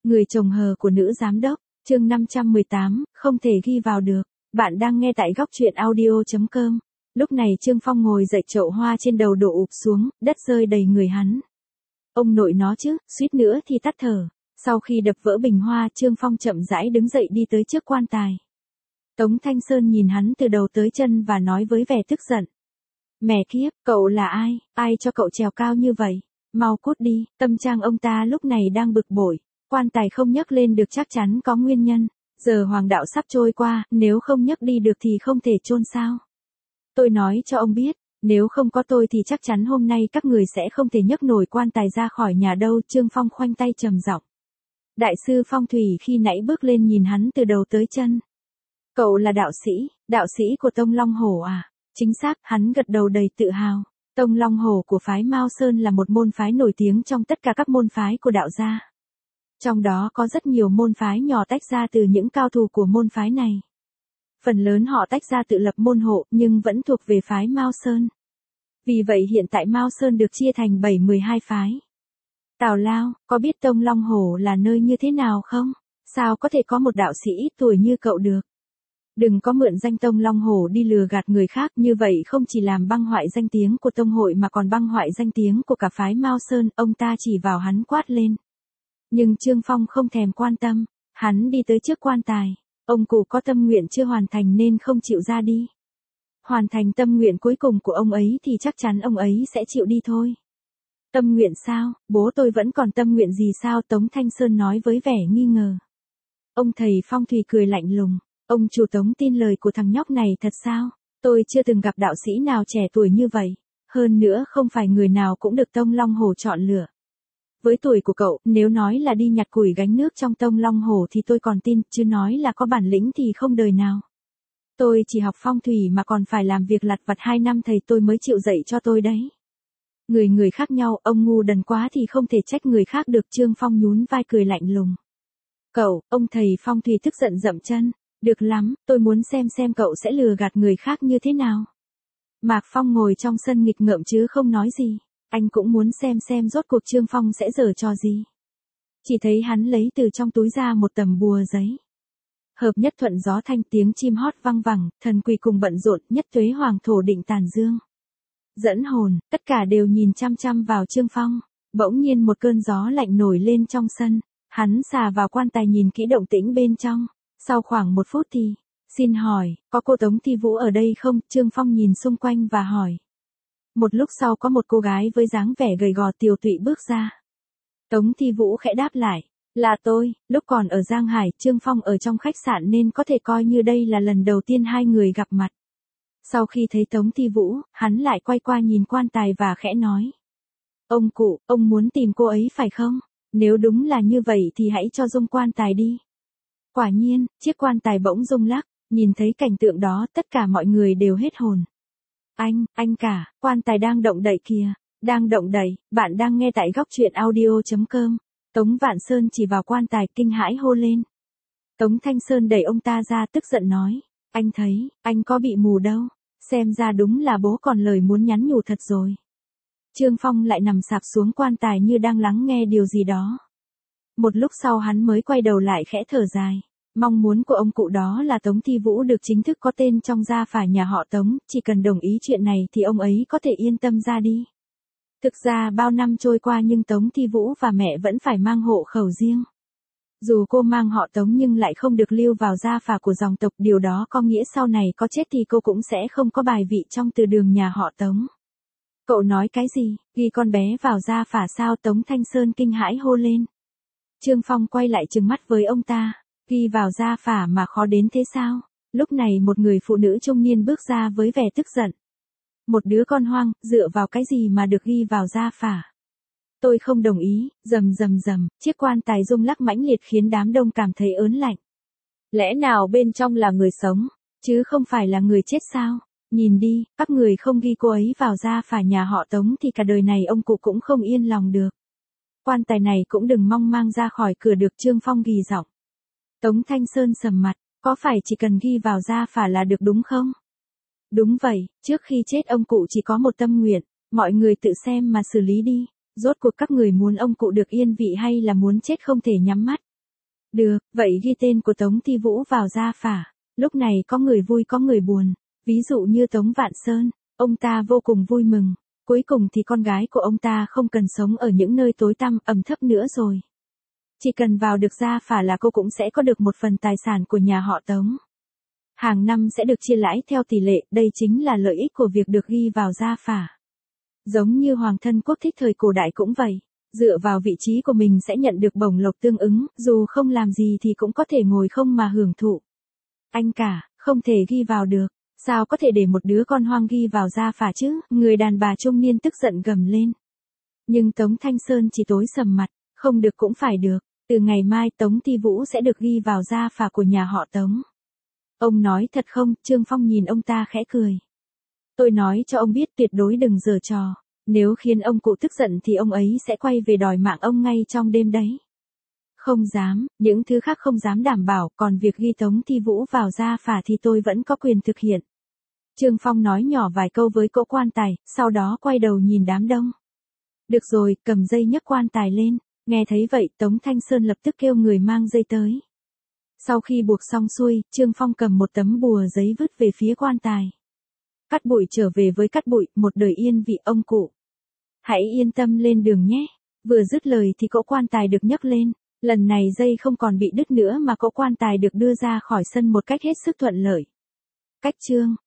Người chồng hờ của nữ giám đốc, chương 518, không thể ghi vào được. Bạn đang nghe tại góc truyện audio.com. Lúc này Trương Phong ngồi dậy, chậu hoa trên đầu đổ ụp xuống, đất rơi đầy người hắn. Ông nội nó chứ, suýt nữa thì tắt thở. Sau khi đập vỡ bình hoa, Trương Phong chậm rãi đứng dậy đi tới trước quan tài. Tống Thanh Sơn nhìn hắn từ đầu tới chân và nói với vẻ tức giận. Mẹ kiếp, cậu là ai, ai cho cậu trèo cao như vậy? Mau cút đi. Tâm trạng ông ta lúc này đang bực bội. Quan tài không nhấc lên được chắc chắn có nguyên nhân. Giờ hoàng đạo sắp trôi qua, nếu không nhấc đi được thì không thể chôn sao. Tôi nói cho ông biết, nếu không có tôi thì chắc chắn hôm nay các người sẽ không thể nhấc nổi quan tài ra khỏi nhà đâu. Trương Phong khoanh tay trầm giọng. Đại sư phong thủy khi nãy bước lên nhìn hắn từ đầu tới chân. Cậu là đạo sĩ của Tông Long Hổ à? Chính xác, hắn gật đầu đầy tự hào. Tông Long Hổ của phái Mao Sơn là một môn phái nổi tiếng trong tất cả các môn phái của đạo gia. Trong đó có rất nhiều môn phái nhỏ tách ra từ những cao thủ của môn phái này. Phần lớn họ tách ra tự lập môn hộ nhưng vẫn thuộc về phái Mao Sơn. Vì vậy hiện tại Mao Sơn được chia thành 7-12 phái. Tào Lao, có biết Tông Long Hổ là nơi như thế nào không? Sao có thể có một đạo sĩ ít tuổi như cậu được? Đừng có mượn danh Tông Long Hổ đi lừa gạt người khác, như vậy không chỉ làm băng hoại danh tiếng của tông hội mà còn băng hoại danh tiếng của cả phái Mao Sơn. Ông ta chỉ vào hắn quát lên. Nhưng Trương Phong không thèm quan tâm, hắn đi tới trước quan tài. Ông cụ có tâm nguyện chưa hoàn thành nên không chịu ra đi. Hoàn thành tâm nguyện cuối cùng của ông ấy thì chắc chắn ông ấy sẽ chịu đi thôi. Tâm nguyện sao, bố tôi vẫn còn tâm nguyện gì sao? Tống Thanh Sơn nói với vẻ nghi ngờ. Ông thầy phong thủy cười lạnh lùng. Ông chủ Tống tin lời của thằng nhóc này thật sao? Tôi chưa từng gặp đạo sĩ nào trẻ tuổi như vậy. Hơn nữa không phải người nào cũng được Tông Long Hổ chọn lựa. Với tuổi của cậu, nếu nói là đi nhặt củi gánh nước trong Tông Long Hổ thì tôi còn tin, chứ nói là có bản lĩnh thì không đời nào. Tôi chỉ học phong thủy mà còn phải làm việc lặt vặt 2 năm thầy tôi mới chịu dạy cho tôi đấy. Người khác nhau, ông ngu đần quá thì không thể trách người khác được. Trương Phong nhún vai cười lạnh lùng. Cậu, ông thầy phong thủy tức giận dậm chân. Được lắm, tôi muốn xem cậu sẽ lừa gạt người khác như thế nào. Mạc Phong ngồi trong sân nghịch ngợm chứ không nói gì. Anh cũng muốn xem rốt cuộc Trương Phong sẽ giở trò gì. Chỉ thấy hắn lấy từ trong túi ra một tấm bùa giấy. Hợp nhất thuận gió thanh, tiếng chim hót vang vẳng, thần quỷ cùng bận rộn, nhất tuế hoàng thổ định tàn dương. Dẫn hồn, tất cả đều nhìn chăm chăm vào Trương Phong. Bỗng nhiên một cơn gió lạnh nổi lên trong sân. Hắn xà vào quan tài nhìn kỹ động tĩnh bên trong. Sau khoảng 1 phút thì, xin hỏi, có cô Tống Thi Vũ ở đây không? Trương Phong nhìn xung quanh và hỏi. Một lúc sau có một cô gái với dáng vẻ gầy gò tiều tụy bước ra. Tống Thi Vũ khẽ đáp lại. Là tôi, lúc còn ở Giang Hải, Trương Phong ở trong khách sạn nên có thể coi như đây là lần đầu tiên hai người gặp mặt. Sau khi thấy Tống Thi Vũ, hắn lại quay qua nhìn quan tài và khẽ nói. Ông cụ, ông muốn tìm cô ấy phải không? Nếu đúng là như vậy thì hãy cho rung quan tài đi. Quả nhiên, chiếc quan tài bỗng rung lắc, nhìn thấy cảnh tượng đó tất cả mọi người đều hết hồn. Anh cả, quan tài đang động đậy kìa, đang động đậy. Bạn đang nghe tại góc truyện audio.com. Tống Vạn Sơn chỉ vào quan tài kinh hãi hô lên. Tống Thanh Sơn đẩy ông ta ra tức giận nói. Anh thấy, anh có bị mù đâu, xem ra đúng là bố còn lời muốn nhắn nhủ thật rồi. Trương Phong lại nằm sạp xuống quan tài như đang lắng nghe điều gì đó. Một lúc sau hắn mới quay đầu lại khẽ thở dài. Mong muốn của ông cụ đó là Tống Thi Vũ được chính thức có tên trong gia phả nhà họ Tống, chỉ cần đồng ý chuyện này thì ông ấy có thể yên tâm ra đi. Thực ra bao năm trôi qua nhưng Tống Thi Vũ và mẹ vẫn phải mang hộ khẩu riêng. Dù cô mang họ Tống nhưng lại không được lưu vào gia phả của dòng tộc, điều đó có nghĩa sau này có chết thì cô cũng sẽ không có bài vị trong từ đường nhà họ Tống. Cậu nói cái gì, ghi con bé vào gia phả sao? Tống Thanh Sơn kinh hãi hô lên. Trương Phong quay lại trừng mắt với ông ta. Ghi vào gia phả mà khó đến thế sao? Lúc này một người phụ nữ trung niên bước ra với vẻ tức giận. Một đứa con hoang, dựa vào cái gì mà được ghi vào gia phả? Tôi không đồng ý. Rầm, chiếc quan tài rung lắc mãnh liệt khiến đám đông cảm thấy ớn lạnh. Lẽ nào bên trong là người sống, chứ không phải là người chết sao? Nhìn đi, các người không ghi cô ấy vào gia phả nhà họ Tống thì cả đời này ông cụ cũng không yên lòng được. Quan tài này cũng đừng mong mang ra khỏi cửa được. Trương Phong ghi giọng. Tống Thanh Sơn sầm mặt, có phải chỉ cần ghi vào gia phả là được đúng không? Đúng vậy, trước khi chết ông cụ chỉ có một tâm nguyện, mọi người tự xem mà xử lý đi. Rốt cuộc các người muốn ông cụ được yên vị hay là muốn chết không thể nhắm mắt? Được, vậy ghi tên của Tống Thi Vũ vào gia phả. Lúc này có người vui có người buồn. Ví dụ như Tống Vạn Sơn, ông ta vô cùng vui mừng. Cuối cùng thì con gái của ông ta không cần sống ở những nơi tối tăm ẩm thấp nữa rồi. Chỉ cần vào được gia phả là cô cũng sẽ có được một phần tài sản của nhà họ Tống. Hàng năm sẽ được chia lãi theo tỷ lệ, đây chính là lợi ích của việc được ghi vào gia phả. Giống như hoàng thân quốc thích thời cổ đại cũng vậy. Dựa vào vị trí của mình sẽ nhận được bổng lộc tương ứng, dù không làm gì thì cũng có thể ngồi không mà hưởng thụ. Anh cả, không thể ghi vào được. Sao có thể để một đứa con hoang ghi vào gia phả chứ? Người đàn bà trung niên tức giận gầm lên. Nhưng Tống Thanh Sơn chỉ tối sầm mặt, không được cũng phải được. Từ ngày mai Tống Thi Vũ sẽ được ghi vào gia phả của nhà họ Tống. Ông nói thật không? Trương Phong nhìn ông ta khẽ cười. Tôi nói cho ông biết tuyệt đối đừng giở trò. Nếu khiến ông cụ tức giận thì ông ấy sẽ quay về đòi mạng ông ngay trong đêm đấy. Không dám, những thứ khác không dám đảm bảo, còn việc ghi Tống Thi Vũ vào gia phả thì tôi vẫn có quyền thực hiện. Trương Phong nói nhỏ vài câu với cỗ quan tài, sau đó quay đầu nhìn đám đông. Được rồi, cầm dây nhấc quan tài lên. Nghe thấy vậy, Tống Thanh Sơn lập tức kêu người mang dây tới. Sau khi buộc xong xuôi, Trương Phong cầm một tấm bùa giấy vứt về phía quan tài. Cát Bụi trở về với Cát Bụi, một đời yên vị ông cụ. Hãy yên tâm lên đường nhé. Vừa dứt lời thì cỗ quan tài được nhấc lên. Lần này dây không còn bị đứt nữa mà cỗ quan tài được đưa ra khỏi sân một cách hết sức thuận lợi. Cách chương